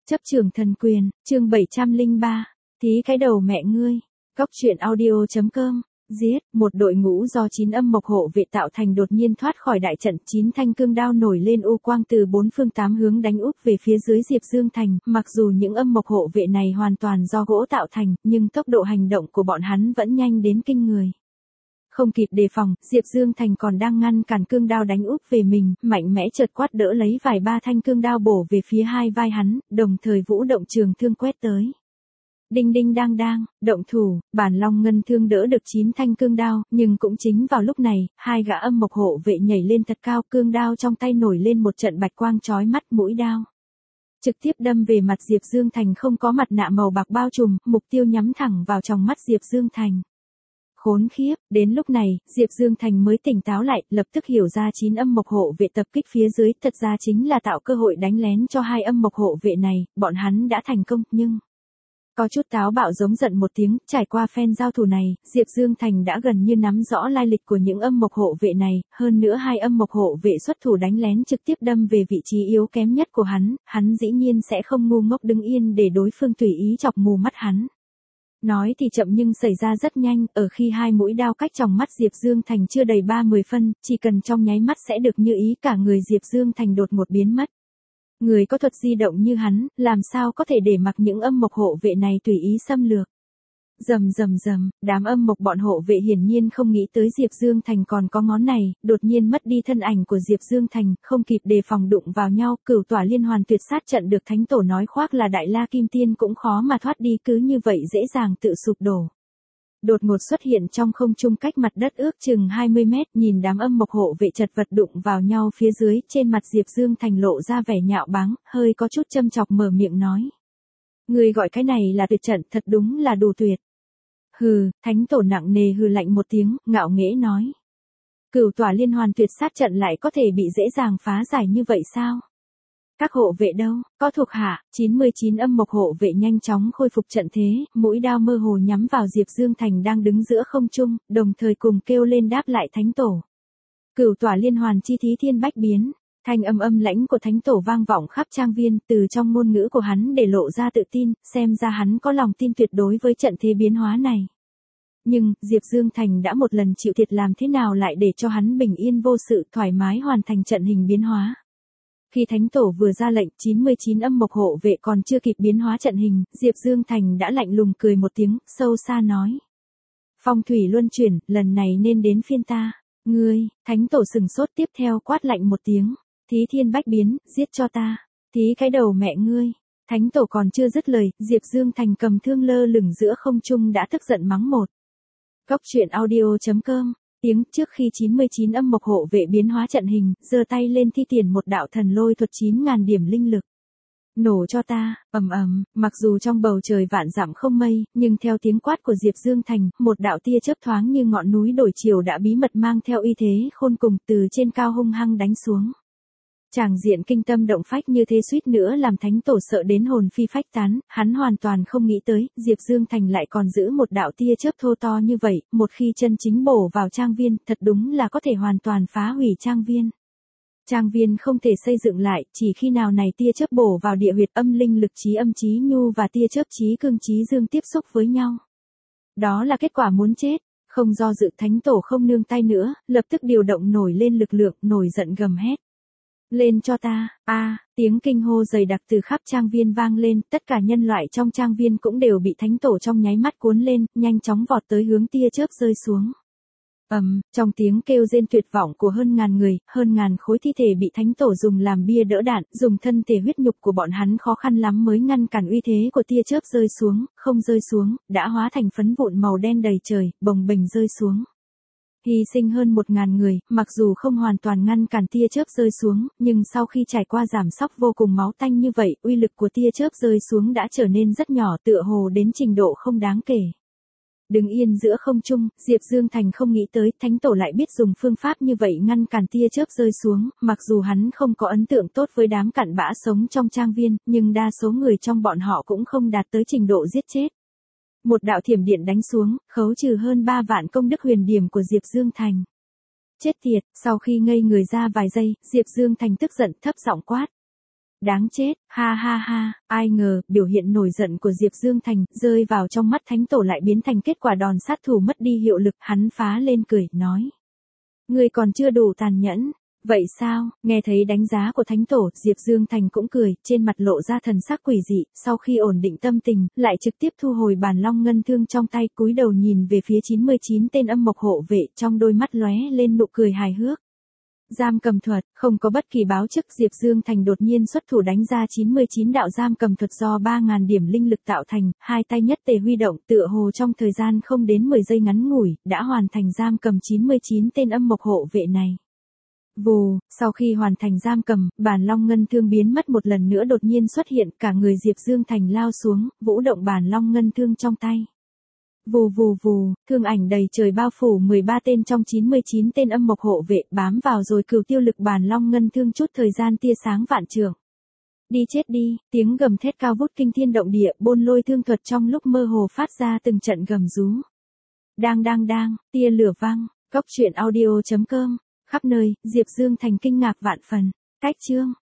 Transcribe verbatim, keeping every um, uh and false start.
Chấp trường thần quyền, chương bảy trăm lẻ ba, thí cái đầu mẹ ngươi. Góc truyện audio chấm com. Giết, một đội ngũ do chín âm mộc hộ vệ tạo thành đột nhiên thoát khỏi đại trận, chín thanh cương đao nổi lên u quang từ bốn phương tám hướng đánh úp về phía dưới Diệp Dương Thành, mặc dù những âm mộc hộ vệ này hoàn toàn do gỗ tạo thành, nhưng tốc độ hành động của bọn hắn vẫn nhanh đến kinh người. Không kịp đề phòng, Diệp Dương Thành còn đang ngăn cản cương đao đánh úp về mình, mạnh mẽ chợt quát đỡ lấy vài ba thanh cương đao bổ về phía hai vai hắn, đồng thời vũ động trường thương quét tới. Đinh đinh đang đang, động thủ, bản long ngân thương đỡ được chín thanh cương đao, nhưng cũng chính vào lúc này, hai gã âm mộc hộ vệ nhảy lên thật cao, cương đao trong tay nổi lên một trận bạch quang chói mắt, mũi đao trực tiếp đâm về mặt Diệp Dương Thành không có mặt nạ màu bạc bao trùm, mục tiêu nhắm thẳng vào trong mắt Diệp Dương Thành. Khốn khiếp, đến lúc này, Diệp Dương Thành mới tỉnh táo lại, lập tức hiểu ra chín âm mộc hộ vệ tập kích phía dưới, thật ra chính là tạo cơ hội đánh lén cho hai âm mộc hộ vệ này, bọn hắn đã thành công, nhưng có chút táo bạo giống giận một tiếng, trải qua phen giao thủ này, Diệp Dương Thành đã gần như nắm rõ lai lịch của những âm mộc hộ vệ này, hơn nữa hai âm mộc hộ vệ xuất thủ đánh lén trực tiếp đâm về vị trí yếu kém nhất của hắn, hắn dĩ nhiên sẽ không ngu ngốc đứng yên để đối phương tùy ý chọc mù mắt hắn. Nói thì chậm nhưng xảy ra rất nhanh, ở khi hai mũi đao cách trong mắt Diệp Dương Thành chưa đầy ba mươi phân, chỉ cần trong nháy mắt sẽ được như ý, cả người Diệp Dương Thành đột ngột biến mất. Người có thuật di động như hắn, làm sao có thể để mặc những âm mộc hộ vệ này tùy ý xâm lược. Rầm rầm rầm, đám âm mộc bọn hộ vệ hiển nhiên không nghĩ tới Diệp Dương Thành còn có ngón này, đột nhiên mất đi thân ảnh của Diệp Dương Thành, không kịp đề phòng đụng vào nhau, cửu tỏa liên hoàn tuyệt sát trận được thánh tổ nói khoác là đại la kim tiên cũng khó mà thoát đi, cứ như vậy dễ dàng tự sụp đổ. Đột ngột xuất hiện trong không trung cách mặt đất ước chừng hai mươi mét, nhìn đám âm mộc hộ vệ chật vật đụng vào nhau phía dưới, trên mặt Diệp Dương Thành lộ ra vẻ nhạo báng, hơi có chút châm chọc mở miệng nói. Người gọi cái này là tuyệt trận, thật đúng là đủ tuyệt. Hừ, thánh tổ nặng nề hừ lạnh một tiếng, ngạo nghễ nói. Cửu tỏa liên hoàn tuyệt sát trận lại có thể bị dễ dàng phá giải như vậy sao? Các hộ vệ đâu, có thuộc hạ, chín mươi chín âm mộc hộ vệ nhanh chóng khôi phục trận thế, mũi đao mơ hồ nhắm vào Diệp Dương Thành đang đứng giữa không trung, đồng thời cùng kêu lên đáp lại thánh tổ. Cửu tỏa liên hoàn chi thí thiên bách biến, thanh âm âm lãnh của thánh tổ vang vọng khắp trang viên, từ trong ngôn ngữ của hắn để lộ ra tự tin, xem ra hắn có lòng tin tuyệt đối với trận thế biến hóa này. Nhưng, Diệp Dương Thành đã một lần chịu thiệt, làm thế nào lại để cho hắn bình yên vô sự thoải mái hoàn thành trận hình biến hóa. Khi thánh tổ vừa ra lệnh, chín mươi chín âm mộc hộ vệ còn chưa kịp biến hóa trận hình, Diệp Dương Thành đã lạnh lùng cười một tiếng, sâu xa nói. Phong thủy luân chuyển, lần này nên đến phiên ta. Ngươi, thánh tổ sừng sốt tiếp theo quát lạnh một tiếng. Thí thiên bách biến, giết cho ta. Thí cái đầu mẹ ngươi. Thánh tổ còn chưa dứt lời, Diệp Dương Thành cầm thương lơ lửng giữa không trung đã tức giận mắng một. Góc truyện audio chấm com. Tiếng trước khi chín mươi chín âm mộc hộ vệ biến hóa trận hình, giơ tay lên thi triển một đạo thần lôi thuật chín ngàn điểm linh lực. Nổ cho ta, ầm ầm, mặc dù trong bầu trời vạn dặm không mây, nhưng theo tiếng quát của Diệp Dương Thành, một đạo tia chớp thoáng như ngọn núi đổi chiều đã bí mật mang theo uy thế khôn cùng từ trên cao hung hăng đánh xuống. Tràng diện kinh tâm động phách như thế suýt nữa làm thánh tổ sợ đến hồn phi phách tán, hắn hoàn toàn không nghĩ tới, Diệp Dương Thành lại còn giữ một đạo tia chớp thô to như vậy, một khi chân chính bổ vào trang viên, thật đúng là có thể hoàn toàn phá hủy trang viên. Trang viên không thể xây dựng lại, chỉ khi nào này tia chớp bổ vào địa huyệt âm linh lực trí âm trí nhu và tia chớp trí cương trí dương tiếp xúc với nhau. Đó là kết quả muốn chết, không do dự, thánh tổ không nương tay nữa, lập tức điều động nổi lên lực lượng, nổi giận gầm hét. Lên cho ta, a à, tiếng kinh hô dày đặc từ khắp trang viên vang lên, tất cả nhân loại trong trang viên cũng đều bị thánh tổ trong nháy mắt cuốn lên, nhanh chóng vọt tới hướng tia chớp rơi xuống. Ầm, um, trong tiếng kêu rên tuyệt vọng của hơn ngàn người, hơn ngàn khối thi thể bị thánh tổ dùng làm bia đỡ đạn, dùng thân thể huyết nhục của bọn hắn khó khăn lắm mới ngăn cản uy thế của tia chớp rơi xuống, không rơi xuống, đã hóa thành phấn vụn màu đen đầy trời, bồng bềnh rơi xuống. Hy sinh hơn một ngàn người, mặc dù không hoàn toàn ngăn cản tia chớp rơi xuống, nhưng sau khi trải qua giảm sóc vô cùng máu tanh như vậy, uy lực của tia chớp rơi xuống đã trở nên rất nhỏ, tựa hồ đến trình độ không đáng kể. Đứng yên giữa không trung, Diệp Dương Thành không nghĩ tới, thánh tổ lại biết dùng phương pháp như vậy ngăn cản tia chớp rơi xuống, mặc dù hắn không có ấn tượng tốt với đám cặn bã sống trong trang viên, nhưng đa số người trong bọn họ cũng không đạt tới trình độ giết chết. Một đạo thiểm điện đánh xuống, khấu trừ hơn ba vạn công đức huyền điểm của Diệp Dương Thành. Chết tiệt, sau khi ngây người ra vài giây, Diệp Dương Thành tức giận thấp giọng quát. Đáng chết, ha ha ha, ai ngờ, biểu hiện nổi giận của Diệp Dương Thành, rơi vào trong mắt thánh tổ lại biến thành kết quả đòn sát thủ mất đi hiệu lực, hắn phá lên cười, nói. Ngươi còn chưa đủ tàn nhẫn. Vậy sao, nghe thấy đánh giá của thánh tổ, Diệp Dương Thành cũng cười, trên mặt lộ ra thần sắc quỷ dị, sau khi ổn định tâm tình, lại trực tiếp thu hồi bàn long ngân thương trong tay, cúi đầu nhìn về phía chín mươi chín tên âm mộc hộ vệ, trong đôi mắt lóe lên nụ cười hài hước. Giam cầm thuật, không có bất kỳ báo trước, Diệp Dương Thành đột nhiên xuất thủ đánh ra chín mươi chín đạo giam cầm thuật do ba nghìn điểm linh lực tạo thành, hai tay nhất tề huy động, tựa hồ trong thời gian không đến mười giây ngắn ngủi, đã hoàn thành giam cầm chín mươi chín tên âm mộc hộ vệ này. Vù, sau khi hoàn thành giam cầm, bàn long ngân thương biến mất một lần nữa đột nhiên xuất hiện, cả người Diệp Dương Thành lao xuống, vũ động bàn long ngân thương trong tay. Vù vù vù, thương ảnh đầy trời bao phủ mười ba tên trong chín mươi chín tên âm mộc hộ vệ, bám vào rồi cửu tiêu lực bàn long ngân thương chút thời gian tia sáng vạn trượng. Đi chết đi, tiếng gầm thét cao vút kinh thiên động địa, bôn lôi thương thuật trong lúc mơ hồ phát ra từng trận gầm rú. Đang đang đang, tia lửa vang, Cốc Truyện Audio chấm com. Khắp nơi, Diệp Dương Thành kinh ngạc vạn phần. Cách chương